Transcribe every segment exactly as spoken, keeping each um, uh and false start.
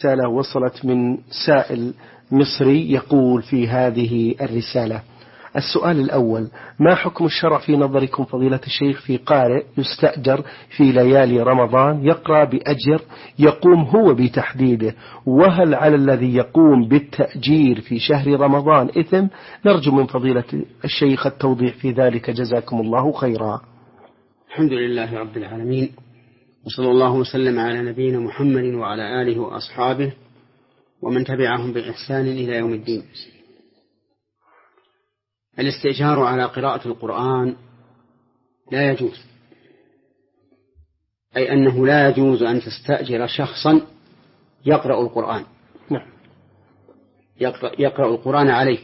رسالة وصلت من سائل مصري يقول في هذه الرسالة: السؤال الأول: ما حكم الشرع في نظركم فضيلة الشيخ في قارئ يستأجر في ليالي رمضان يقرأ بأجر يقوم هو بتحديده، وهل على الذي يقوم بالتأجير في شهر رمضان إثم؟ نرجو من فضيلة الشيخ التوضيح في ذلك، جزاكم الله خيرا. الحمد لله رب العالمين، وصلى الله وسلم على نبينا محمد وعلى آله وأصحابه ومن تبعهم بإحسان إلى يوم الدين. الاستئجار على قراءة القرآن لا يجوز، أي أنه لا يجوز أن تستأجر شخصا يقرأ القرآن يقرأ, يقرأ القرآن عليك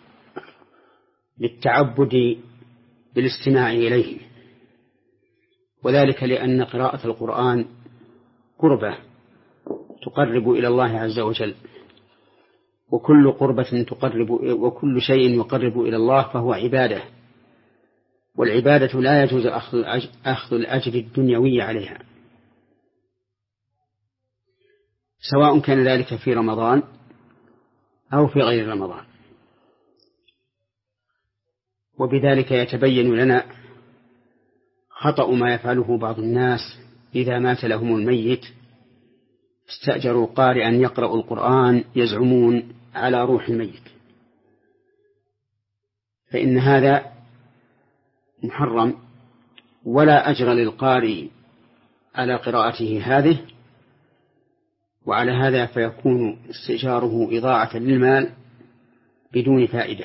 للتعبد بالاستماع إليه، وذلك لأن قراءة القرآن قربة تقرب إلى الله عز وجل، وكل قربة تقرب وكل شيء يقرب إلى الله فهو عبادة، والعبادة لا يجوز أخذ الأجر الدنيوي عليها، سواء كان ذلك في رمضان أو في غير رمضان. وبذلك يتبين لنا خطأ ما يفعله بعض الناس إذا مات لهم الميت استأجروا قارئا يقرأ القرآن يزعمون على روح الميت، فإن هذا محرم، ولا أجر للقارئ على قراءته هذه، وعلى هذا فيكون استئجاره إضاعة للمال بدون فائدة.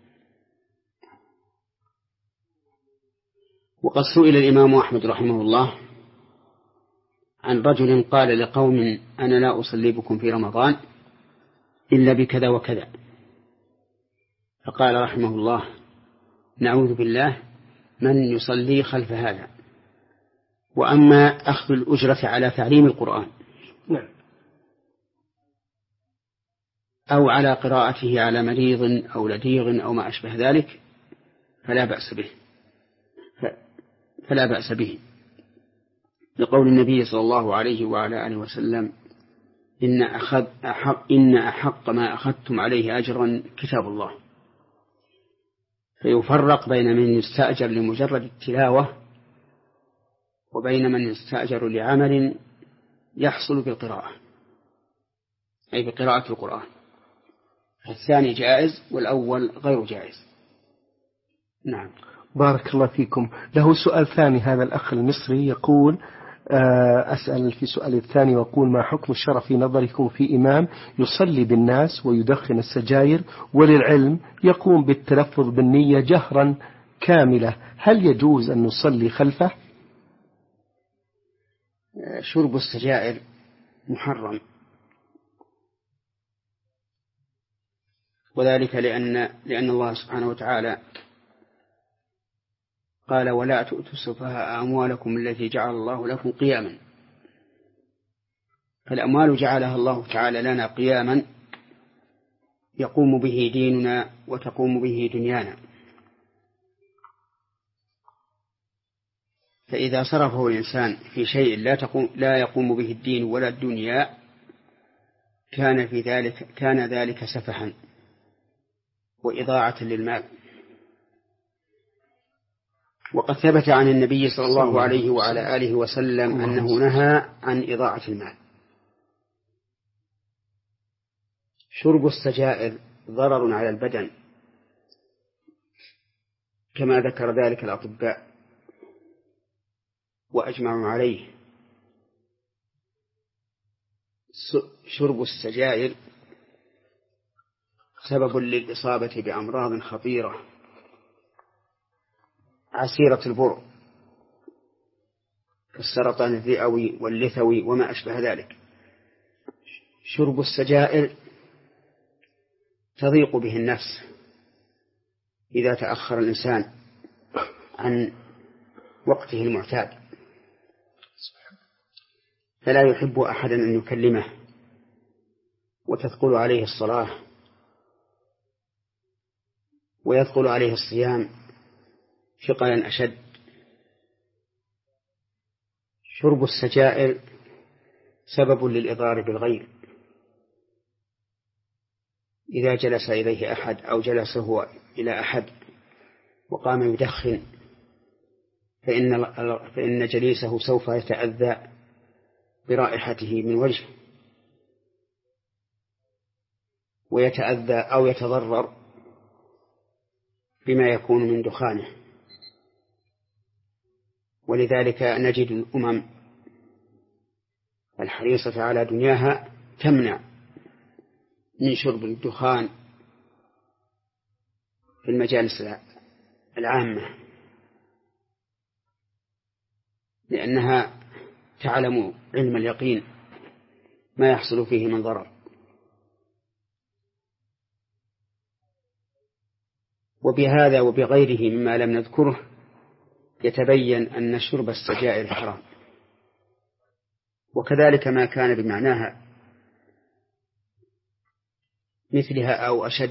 وقد سئل الإمام أحمد رحمه الله عن رجل قال لقوم: أنا لا أصلي بكم في رمضان إلا بكذا وكذا، فقال رحمه الله: نعوذ بالله من يصلي خلف هذا. وأما أخذ الأجرة على تعليم القرآن أو على قراءته على مريض أو لديغ أو ما أشبه ذلك فلا بأس به فلا بأس به لقول النبي صلى الله عليه وعلى آله وسلم: إن أخذ أحق, إن أحق ما أخذتم عليه أجرا كتاب الله. فيفرق بين من يستأجر لمجرد التلاوة وبين من يستأجر لعمل يحصل بالقراءة، أي بقراءة القرآن، الثاني جائز والأول غير جائز. نعم. بارك الله فيكم. له سؤال ثاني هذا الأخ المصري يقول: أسأل في سؤال الثاني وأقول: ما حكم الشرع في نظركم في إمام يصلي بالناس ويدخن السجاير وللعلم يقوم بالتلفظ بالنية جهرا كاملة، هل يجوز أن نصلي خلفه؟ شرب السجائر محرم، وذلك لأن لأن الله سبحانه وتعالى قال: ولا تؤتوا السفهاء أموالكم التي جعل الله لكم قياما. فالأموال جعلها الله تعالى لنا قياما يقوم به ديننا وتقوم به دنيانا، فإذا صرفه الإنسان في شيء لا تقوم لا يقوم به الدين ولا الدنيا كان في ذلك كان ذلك سفها وإضاعة للمال. وقد ثبت عن النبي صلى الله عليه وعلى آله وسلم أنه نهى عن إضاعة المال. شرب السجائر ضرر على البدن كما ذكر ذلك الأطباء وأجمعوا عليه. شرب السجائر سبب للإصابة بأمراض خطيرة عسيرة البر كالسرطان الرئوي واللثوي وما أشبه ذلك. شرب السجائر تضيق به النفس إذا تأخر الإنسان عن وقته المعتاد، فلا يحب أحدا أن يكلمه وتثقل عليه الصلاة ويثقل عليه الصيام ثقلا أشد. شرب السجائر سبب للإضرار بالغير إذا جلس إليه أحد أو جلس هو إلى أحد وقام يدخن فإن, فإن جليسه سوف يتأذى برائحته من وجهه ويتأذى أو يتضرر بما يكون من دخانه. ولذلك نجد الأمم الحريصة على دنياها تمنع من شرب الدخان في المجالس العامة، لأنها تعلم علم اليقين ما يحصل فيه من ضرر. وبهذا وبغيره مما لم نذكره يتبين أن شرب السجائر حرام، وكذلك ما كان بمعناها مثلها أو أشد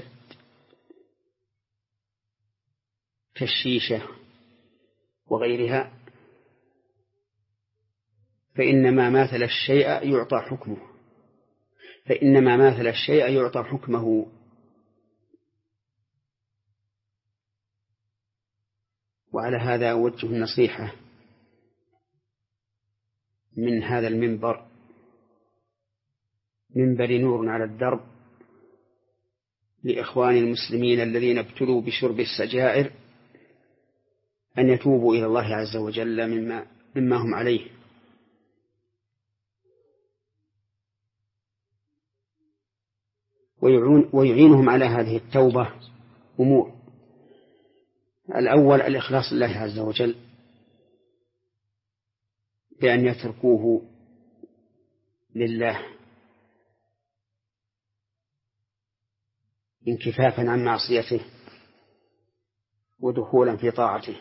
كالشيشة وغيرها، فإنما ماثل الشيء يعطى حكمه فإنما ماثل الشيء يعطى حكمه. وعلى هذا أوجه النصيحة من هذا المنبر، منبر نور على الدرب، لإخوان المسلمين الذين ابتلوا بشرب السجائر أن يتوبوا إلى الله عز وجل مما, مما هم عليه. ويعينهم على هذه التوبة أمور: الأول الإخلاص لله عز وجل بأن يتركوه لله انكفافا عن معصيته ودخولا في طاعته.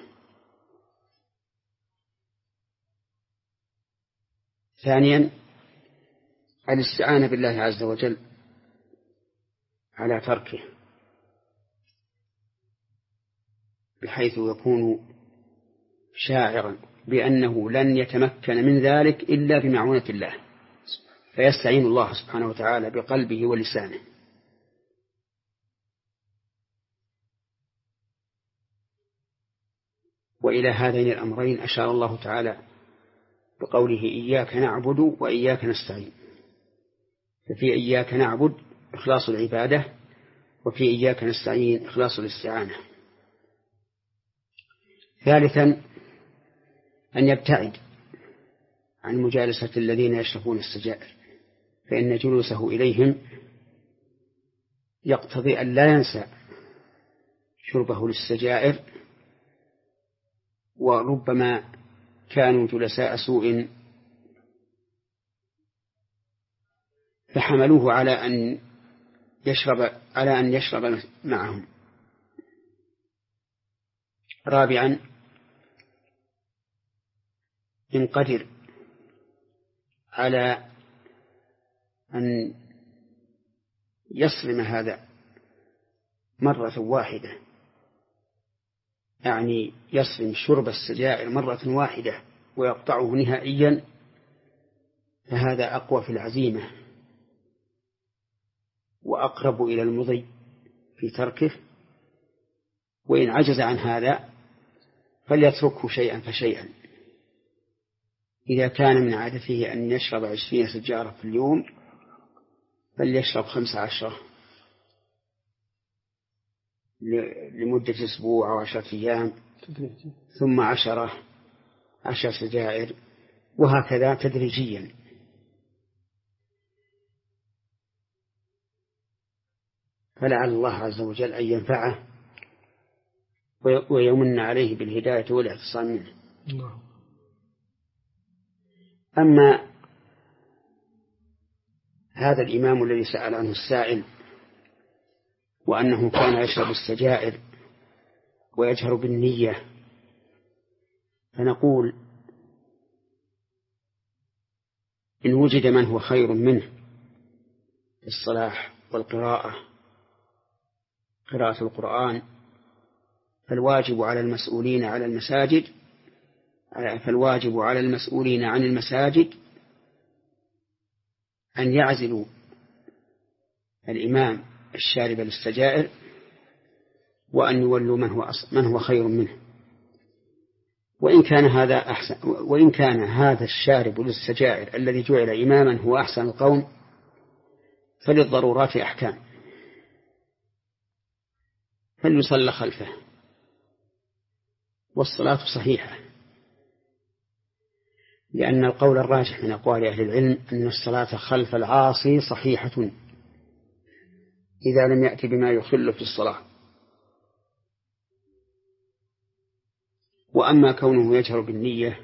ثانيا الاستعانة بالله عز وجل على تركه، بحيث يكون شاعرا بأنه لن يتمكن من ذلك إلا بمعونة الله، فيستعين الله سبحانه وتعالى بقلبه ولسانه. وإلى هذين الأمرين أشار الله تعالى بقوله: إياك نعبد وإياك نستعين. ففي إياك نعبد إخلاص العبادة، وفي إياك نستعين إخلاص الاستعانة. ثالثا أن يبتعد عن مجالسة الذين يشربون السجائر، فإن جلوسه إليهم يقتضي أن لا ينسى شربه للسجائر، وربما كانوا جلساء سوء فحملوه على أن يشرب على أن يشرب معهم. رابعا إن قدر على أن يصرم هذا مرة واحدة، يعني يصرم شرب السجائر مرة واحدة ويقطعه نهائيا، فهذا أقوى في العزيمة وأقرب إلى المضي في تركه. وإن عجز عن هذا فليتركه شيئا فشيئا. إذا كان من عادته أن يشرب عشرين سجارة في اليوم فليشرب خمس عشرة لمدة أسبوع أو عشرة أيام، ثم عشرة عشر سجائر، وهكذا تدريجيا. فلعل الله عز وجل أن ينفعه ويمن عليه بالهداية والاعتصام منه. أما هذا الإمام الذي سأل عنه السائل وأنه كان يشرب السجائر ويجهر بالنية، فنقول إن وجد من هو خير منه في الصلاح والقراءة، قراءة القرآن، فالواجب على المسؤولين على المساجد فالواجب على المسؤولين عن المساجد أن يعزلوا الإمام الشارب للسجائر وأن يولوا من هو, من هو خير منه. وإن كان هذا أحسن، وإن كان هذا الشارب للسجائر الذي جعل إماما هو أحسن القوم، فللضرورات أحكام، فليصلى خلفه والصلاة صحيحة، لأن القول الراجح من أقوال أهل العلم أن الصلاة خلف العاصي صحيحة إذا لم يأتي بما يخل في الصلاة. وأما كونه يجهر بالنية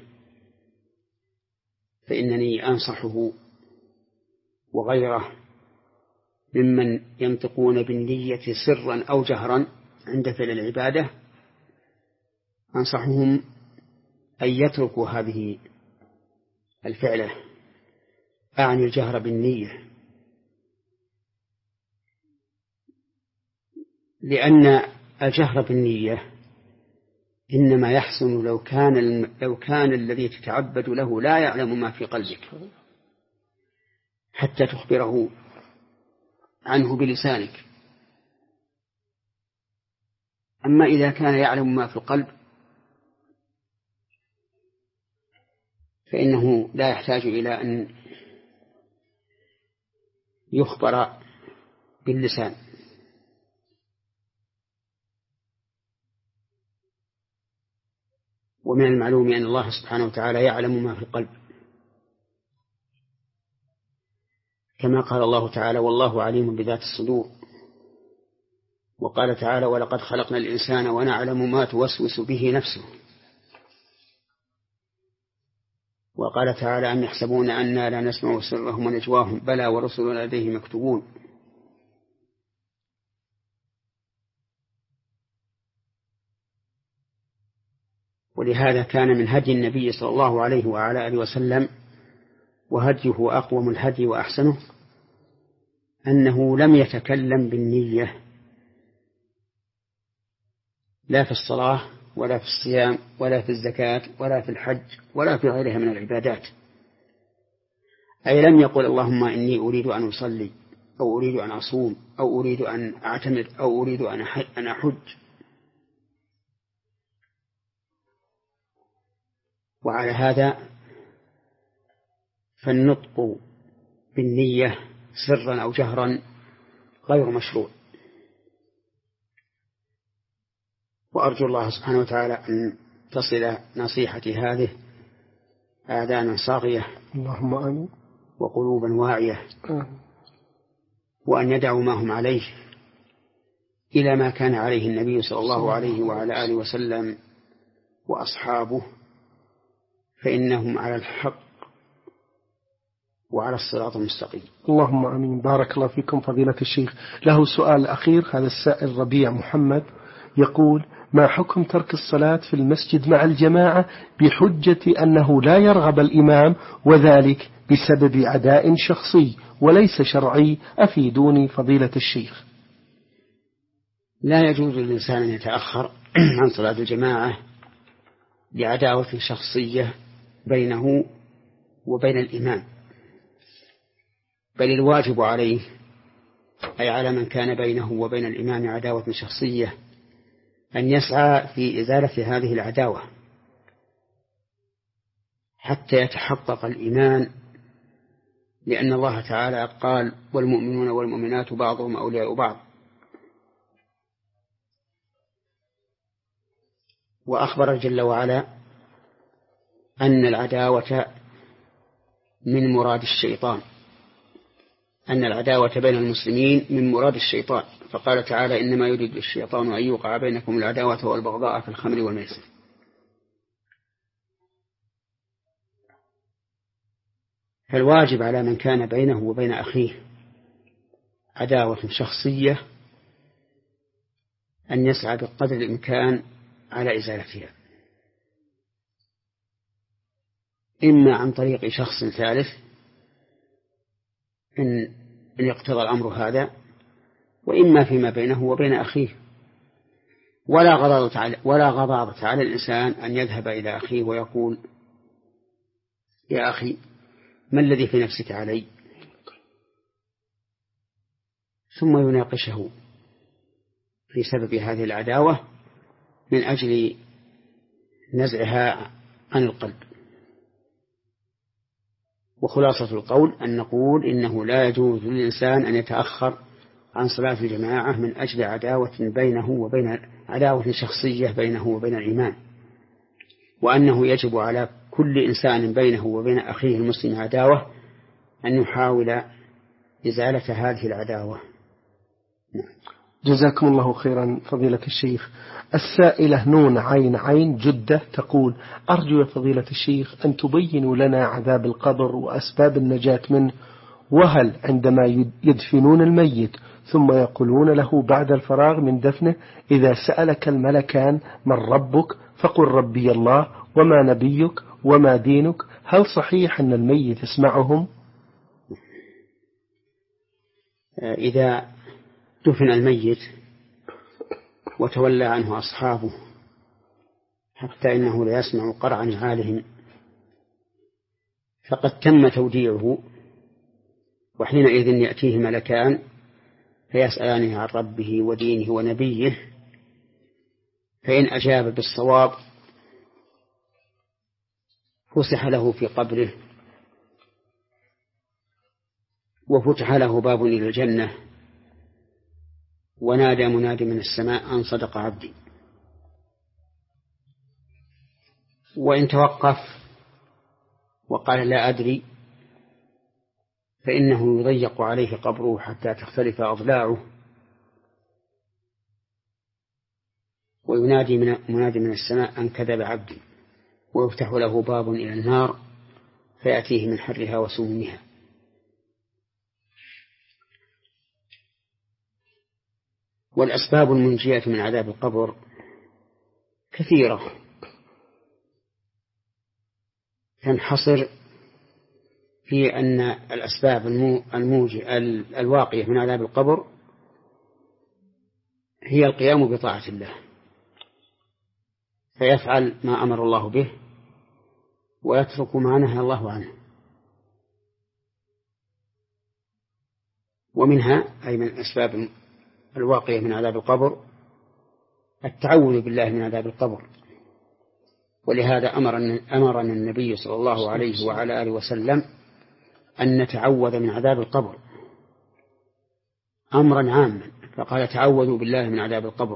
فإنني أنصحه وغيره ممن ينطقون بالنية سرا أو جهرا عند فعل العبادة، أنصحهم أن يتركوا هذه الفعلة، أعني الجهر بالنية، لأن الجهر بالنية إنما يحسن لو كان لو كان الذي تتعبد له لا يعلم ما في قلبك حتى تخبره عنه بلسانك. أما إذا كان يعلم ما في القلب فإنه لا يحتاج إلى أن يخبر باللسان. ومن المعلوم أن الله سبحانه وتعالى يعلم ما في القلب، كما قال الله تعالى: والله عليم بذات الصدور. وقال تعالى: ولقد خلقنا الإنسان ونعلم ما توسوس به نفسه. وقال تعالى: أم يحسبون أنا لا نسمع سرهم ونجواهم بلى ورسلنا لديه مكتوبون. ولهذا كان من هدي النبي صلى الله عليه وعلى آله وسلم، وهديه أقوم الهدي وأحسنه، أنه لم يتكلم بالنية لا في الصلاة ولا في الصيام ولا في الزكاة ولا في الحج ولا في غيرها من العبادات. أي لم يقل: اللهم إني أريد أن أصلي، أو أريد أن أصوم، أو أريد أن أعتمر، أو أريد أن أحج. وعلى هذا فالنطق بالنية سرا أو جهرا غير مشروع. وأرجو الله سبحانه وتعالى أن تصل نصيحتي هذه آذانا صاغية، اللهم آمين، وقلوبا واعية، آمين. وأن يدعوا ما هم عليه إلى ما كان عليه النبي صلى الله عليه وعلى آله وسلم وأصحابه، فإنهم على الحق وعلى الصراط المستقيم. اللهم آمين. بارك الله فيكم فضيلة الشيخ. له سؤال أخير، هذا السائل ربيع محمد يقول: ما حكم ترك الصلاة في المسجد مع الجماعة بحجة أنه لا يرغب الإمام، وذلك بسبب عداء شخصي وليس شرعي؟ أفيدوني فضيلة الشيخ. لا يجوز للإنسان أن يتأخر عن صلاة الجماعة لعداوة شخصية بينه وبين الإمام، بل الواجب عليه، أي على من كان بينه وبين الإمام عداوة شخصية، أن يسعى في إزالة هذه العداوة حتى يتحقق الإيمان، لأن الله تعالى قال: والمؤمنون والمؤمنات بعضهم أولياء بعض. وأخبر جل وعلا أن العداوة من مراد الشيطان، أن العداوة بين المسلمين من مراد الشيطان، فقال تعالى: إنما يريد الشيطان أن يوقع بينكم العداوة والبغضاء في الخمر والميسر. فالواجب على من كان بينه وبين أخيه عداوة شخصية أن يسعى بقدر الإمكان على إزالتها، إما عن طريق شخص ثالث إن إن يقتضى الأمر هذا، وإما فيما بينه وبين أخيه. ولا غضاضة على ولا غضاضة على الإنسان أن يذهب إلى أخيه ويقول: يا أخي، ما الذي في نفسك علي؟ ثم يناقشه في سبب هذه العداوة من أجل نزعها عن القلب. وخلاصة القول أن نقول إنه لا يجوز للإنسان أن يتأخر عن صلاة الجماعة من أجل عداوة بينه وبين عداوة شخصية بينه وبين الإيمان، وأنه يجب على كل إنسان بينه وبين أخيه المسلم عداوة أن يحاول إزالة هذه العداوة. جزاكم الله خيرا فضيلة الشيخ. السائلة نون عين عين جدة تقول: أرجو يا فضيلة الشيخ أن تبينوا لنا عذاب القبر وأسباب النجاة منه، وهل عندما يدفنون الميت ثم يقولون له بعد الفراغ من دفنه: إذا سألك الملكان من ربك فقل ربي الله وما نبيك وما دينك، هل صحيح أن الميت يسمعهم؟ إذا دفن الميت وتولى عنه أصحابه حتى إنه لا يسمع قرع نعالهم فقد تم توديعه، وحينئذ يأتيه ملكان فيسألانه عن ربه ودينه ونبيه، فإن أجاب بالصواب فسح له في قبره وفتح له باب إلى الجنة، ونادى منادي من السماء أن صدق عبدي. وإن توقف وقال لا أدري فإنه يضيق عليه قبره حتى تختلف أضلاعه، وينادي من منادي من السماء أن كذب عبدي، ويفتح له باب إلى النار فيأتيه من حرها وسمومها. والأسباب المنجية من عذاب القبر كثيرة تنحصر في أن الأسباب الموجية الواقية من عذاب القبر هي القيام بطاعة الله، فيفعل ما أمر الله به ويترك ما نهى الله عنه. ومنها أي من الأسباب الواقية من عذاب القبر التعوذ بالله من عذاب القبر، ولهذا أمرنا, أمرنا النبي صلى الله عليه وعلى آله وسلم أن نتعوذ من عذاب القبر أمرا عاما، فقال تعوذوا بالله من عذاب القبر،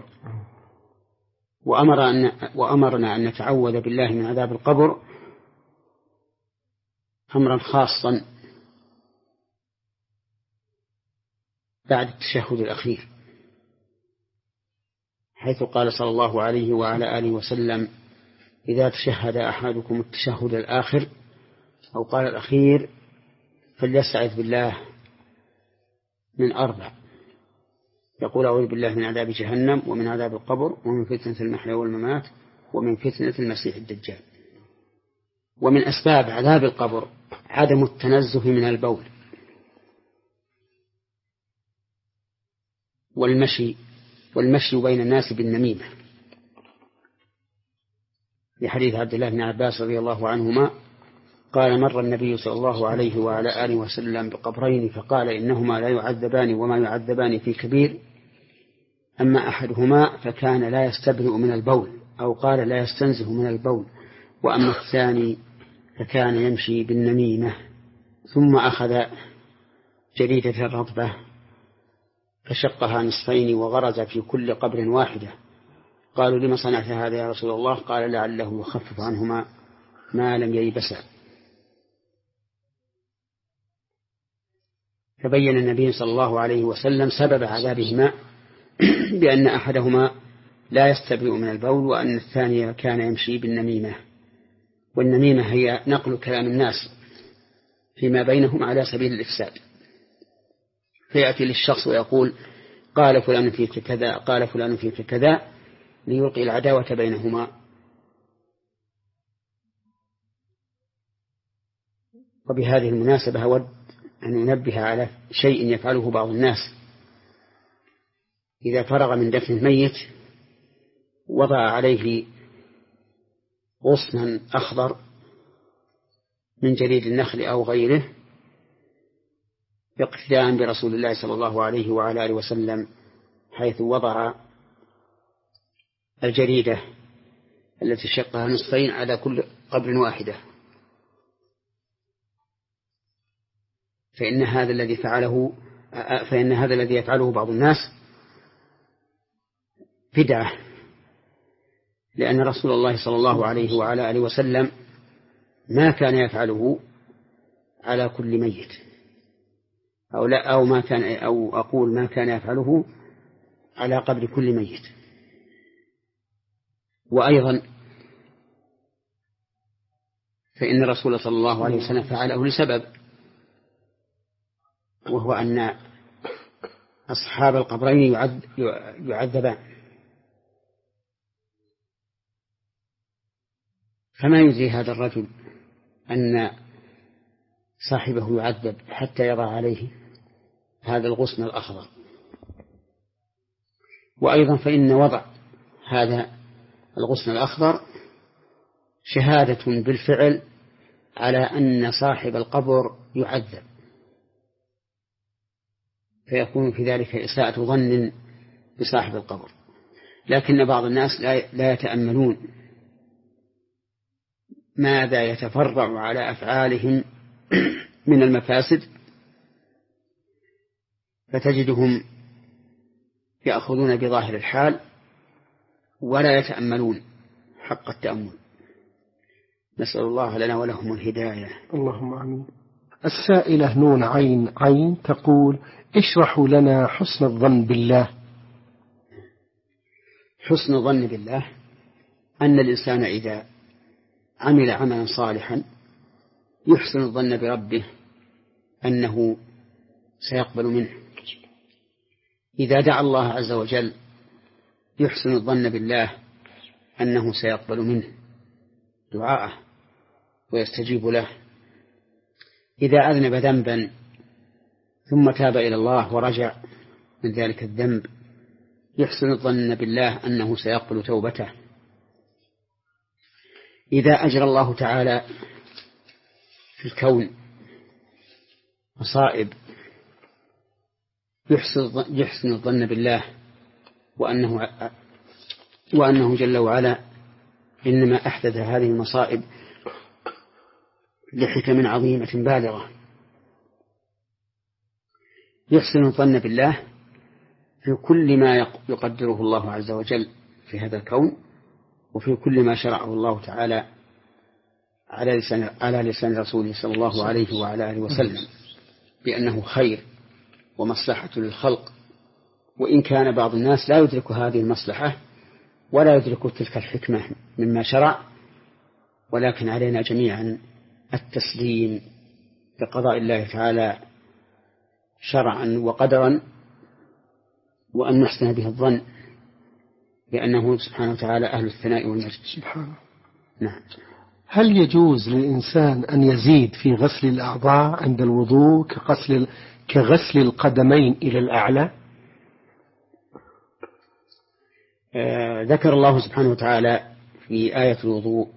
وأمر أن وأمرنا أن نتعوذ بالله من عذاب القبر أمرا خاصا بعد التشهد الأخير، حيث قال صلى الله عليه وعلى آله وسلم: إذا تشهد أحدكم التشهد الآخر أو قال الأخير فليستعذ بالله من أربع، يقول: أعوذ بالله من عذاب جهنم ومن عذاب القبر ومن فتنة المحيا والممات ومن فتنة المسيح الدجال. ومن أسباب عذاب القبر عدم التنزه من البول والمشي والمشي بين الناس بالنميمة، لحديث عبد الله بن عباس رضي الله عنهما قال: مر النبي صلى الله عليه وعلى آله وسلم بقبرين فقال: إنهما لا يعذبان وما يعذبان في كبير، أما أحدهما فكان لا يستبرئ من البول أو قال لا يستنزه من البول، وأما الثاني فكان يمشي بالنميمة. ثم أخذ جريدة رطبة فشقها نصفين وغرز في كل قبر واحدة. قالوا: لما صنعت هذا يا رسول الله؟ قال: لعله يخفف عنهما ما لم ييبسا. فبين النبي صلى الله عليه وسلم سبب عذابهما بأن أحدهما لا يستبرئ من البول، وأن الثاني كان يمشي بالنميمة. والنميمة هي نقل كلام الناس فيما بينهم على سبيل الإفساد، فيأتي للشخص ويقول: قال فلان فيك كذا قال فلان فيك كذا، ليلقي العداوة بينهما. وبهذه المناسبة أود أن ننبه على شيء يفعله بعض الناس: إذا فرغ من دفن الميت وضع عليه غصنا أخضر من جريد النخل أو غيره، اقتداء برسول الله صلى الله عليه وعلى آله وسلم، حيث وضع الجريدة التي شقها نصفين على كل قبر واحدة، فإن هذا الذي فعله فإن هذا الذي يفعله بعض الناس بدعة، لأن رسول الله صلى الله عليه وعلى آله وسلم ما كان يفعله على كل ميت، أو لا أو ما كان أو أقول ما كان يفعله على قبر كل ميت. وأيضا فإن الرسول صلى الله عليه وسلم فعله لسبب، وهو أن أصحاب القبرين يعذبان، فما يجزي هذا الرجل أن صاحبه يعذب حتى يضع عليه هذا الغصن الأخضر. وأيضا فإن وضع هذا الغصن الأخضر شهادة بالفعل على أن صاحب القبر يعذب، فيكون في ذلك إساءة ظن بصاحب القبر. لكن بعض الناس لا يتأملون ماذا يتفرع على أفعالهم من المفاسد، فتجدهم يأخذون بظاهر الحال ولا يتأملون حق التأمل. نسأل الله لنا ولهم الهداية. اللهم آمين. السائلة نون عين عين تقول: اشرحوا لنا حسن الظن بالله. حسن الظن بالله أن الإنسان إذا عمل عملا صالحا يحسن الظن بربه أنه سيقبل منه. إذا دعا الله عز وجل يحسن الظن بالله أنه سيقبل منه دعاءه ويستجيب له. إذا أذنب ذنبا ثم تاب إلى الله ورجع من ذلك الذنب يحسن الظن بالله أنه سيقبل توبته. إذا أجرى الله تعالى في الكون مصائب يحسن الظن بالله وأنه, وأنه جل وعلا إنما أحدث هذه المصائب لحكم عظيمة بالغة. يحسن الظن بالله في كل ما يقدره الله عز وجل في هذا الكون، وفي كل ما شرعه الله تعالى على لسان على لسان رسوله صلى الله عليه وعلى آله وسلم بأنه خير ومصلحة للخلق. وإن كان بعض الناس لا يدرك هذه المصلحة ولا يدرك تلك الحكمة مما شرع، ولكن علينا جميعا التسليم بقضاء الله تعالى شرعا وقدرا، وأن نحسن به الظن لأنه سبحانه وتعالى أهل الثناء والمجد سبحانه. نعم. هل يجوز للإنسان أن يزيد في غسل الأعضاء عند الوضوء كغسل كغسل القدمين إلى الأعلى؟ آه ذكر الله سبحانه وتعالى في آية الوضوء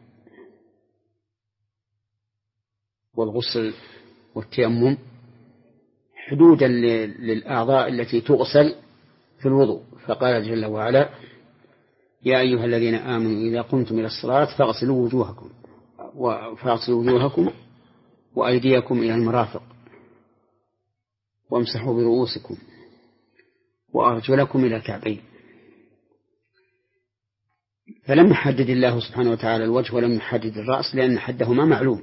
والغسل والتيمم حدودا للأعضاء التي تغسل في الوضوء، فقال جل وعلا: يا أيها الذين آمنوا إذا قمتم إلى الصلاة فاغسلوا وجوهكم فاغسلوا وجوهكم وأيديكم إلى المرافق وامسحوا برؤوسكم وأرجلكم إلى الكعبين. فلم يحدد الله سبحانه وتعالى الوجه ولم يحدد الرأس لأن حدهما معلوم.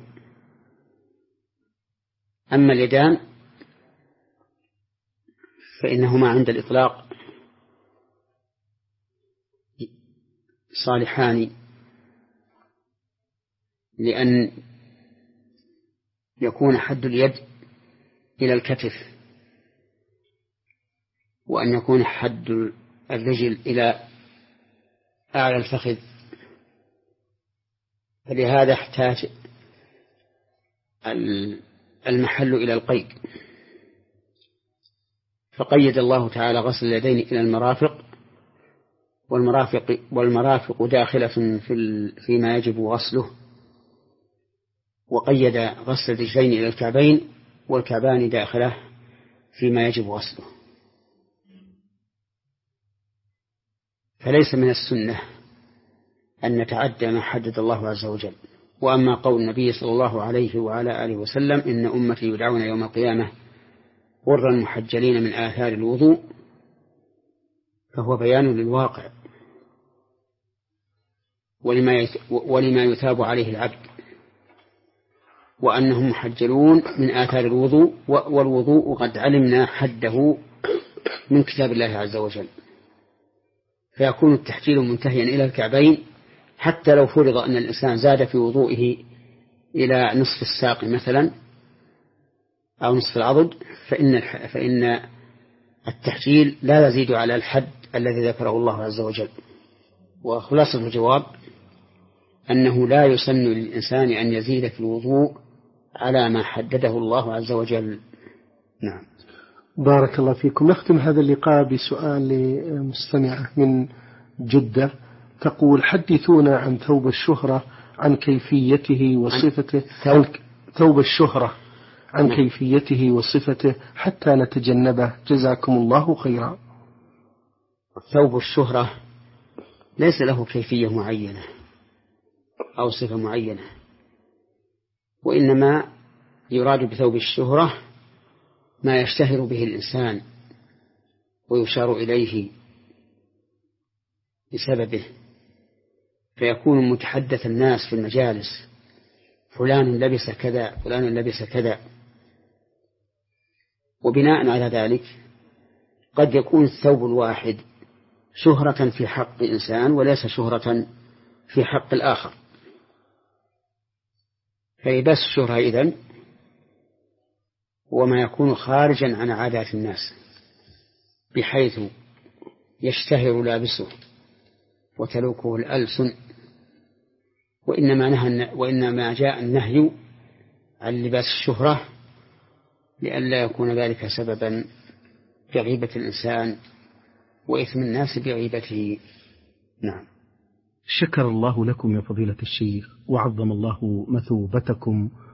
أما اليدان فإنهما عند الإطلاق صالحان، لأن يكون حد اليد إلى الكتف، وأن يكون حد الرجل إلى أعلى الفخذ، فلهذا احتاج المحل إلى القيد، فقيد الله تعالى غسل اليدين إلى المرافق، والمرافق والمرافق داخلة في فيما يجب غسله، وقيد غسل الرجلين إلى الكعبين، والكعبان داخلة فيما يجب غسله. فليس من السنة أن نتعدى ما حدد الله عز وجل. وأما قول النبي صلى الله عليه وعلى آله وسلم إن أمتي يدعون يوم القيامة غرا محجلين من آثار الوضوء فهو بيان للواقع ولما ولما يثاب عليه العبد، وأنهم محجلون من آثار الوضوء، والوضوء قد علمنا حده من كتاب الله عز وجل، فيكون التحجيل منتهيا إلى الكعبين، حتى لو فرض أن الإنسان زاد في وضوئه إلى نصف الساق مثلا أو نصف العضد، فإن فإن التحجيل لا يزيد على الحد الذي ذكره الله عز وجل. وخلاصة الجواب أنه لا يسن للإنسان أن يزيد في الوضوء على ما حدده الله عز وجل. نعم. بارك الله فيكم. نختم هذا اللقاء بسؤال لمستمعة من جدة تقول: حدثونا عن ثوب الشهرة، عن كيفيته وصفته. عن ثوب الشهرة عن نعم. كيفيته وصفته حتى نتجنبه، جزاكم الله خيرا. ثوب الشهرة ليس له كيفية معينة أو صفة معينة، وإنما يراد بثوب الشهرة ما يشتهر به الإنسان ويشار إليه بسببه، فيكون متحدث الناس في المجالس: فلان لبس كذا، فلان لبس كذا. وبناء على ذلك قد يكون الثوب الواحد شهرة في حق إنسان وليس شهرة في حق الآخر، فلباس الشهرة إذن وما يكون خارجا عن عادات الناس بحيث يشتهر لابسه وتلوكه الألسن، وإنما, نهى وإنما جاء النهي عن لباس الشهرة لئلا يكون ذلك سببا في غيبة الإنسان وإثم الناس بغيبته. نعم. شكر الله لكم يا فضيلة الشيخ، وعظم الله مثوبتكم